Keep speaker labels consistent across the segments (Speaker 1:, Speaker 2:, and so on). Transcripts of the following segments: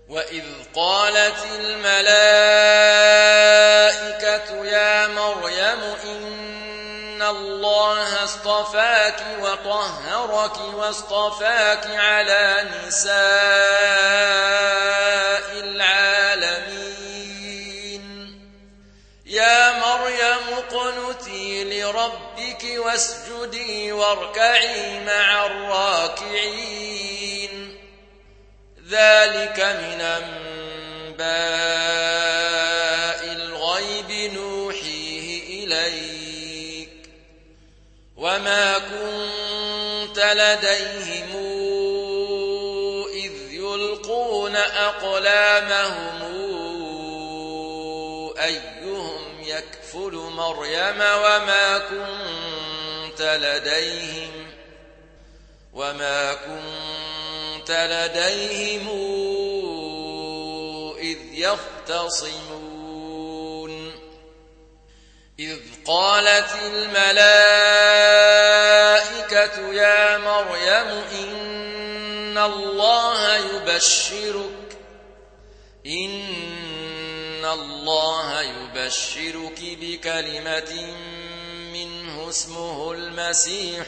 Speaker 1: وإذ قالت الملائكة يا مريم إن الله اصطفاك وطهرك واصطفاك على نساء العالمين يا مريم اقنتي لربك واسجدي واركعي مع الراكعين ذلك من أنباء الغيب نوحيه إليك وما كنت لديهم إذ يلقون أقلامهم أيهم يكفل مريم وما كنت لديهم إذ يختصمون إذ قالت الملائكة يا مريم إن الله يبشرك بكلمة منه اسمه المسيح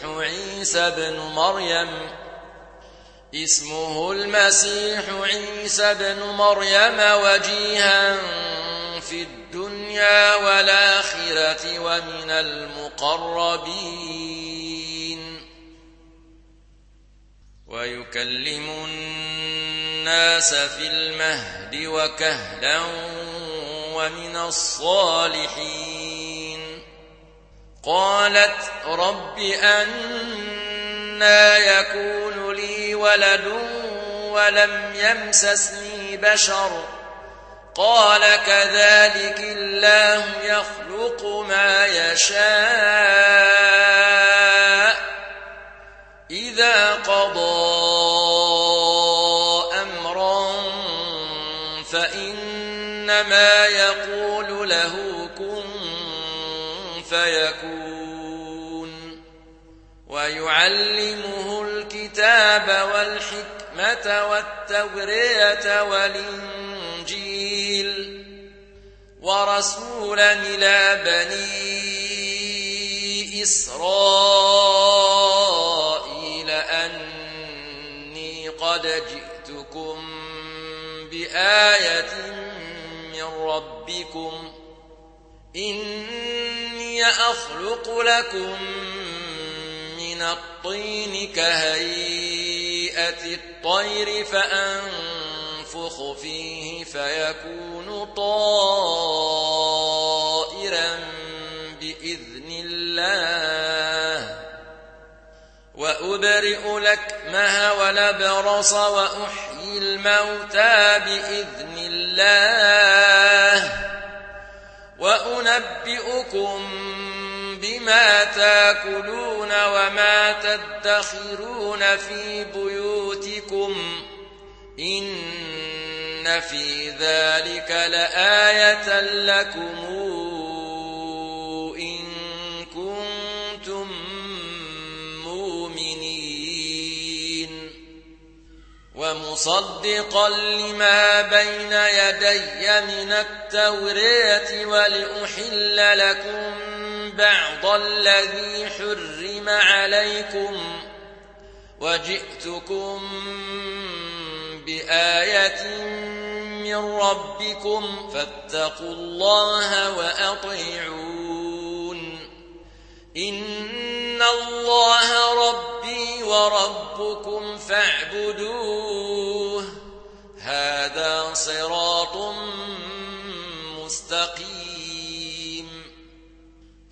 Speaker 1: عيسى بن مريم وجيها في الدنيا والآخرة ومن المقربين ويكلم الناس في المهد وكهلا ومن الصالحين قالت رب أنى يكون لي ولد ولم يمسسني بشر قال كذلك الله يخلق ما يشاء إذا قضى أمرا فإنما يقول له كن فيكون ويعلمه الكتاب والحكمة والتوراة والإنجيل ورسولا إلى بني إسرائيل أني قد جئتكم بآية من ربكم إني أخلق لكم من الطين كهيئة الطير فأنفخ فيه فيكون طائرا بإذن الله وأبرئ الأكمه والأبرص وأحيي الموتى بإذن الله وأنبئكم بما تاكلون وما تدخرون في بيوتكم إن في ذلك لآية لكم إن كنتم مؤمنين ومصدقا لما بين يدي من التوراة ولأحل لكم بعض الذي حرم عليكم وجئتكم بآية من ربكم فاتقوا الله وأطيعون إن الله ربي وربكم فاعبدون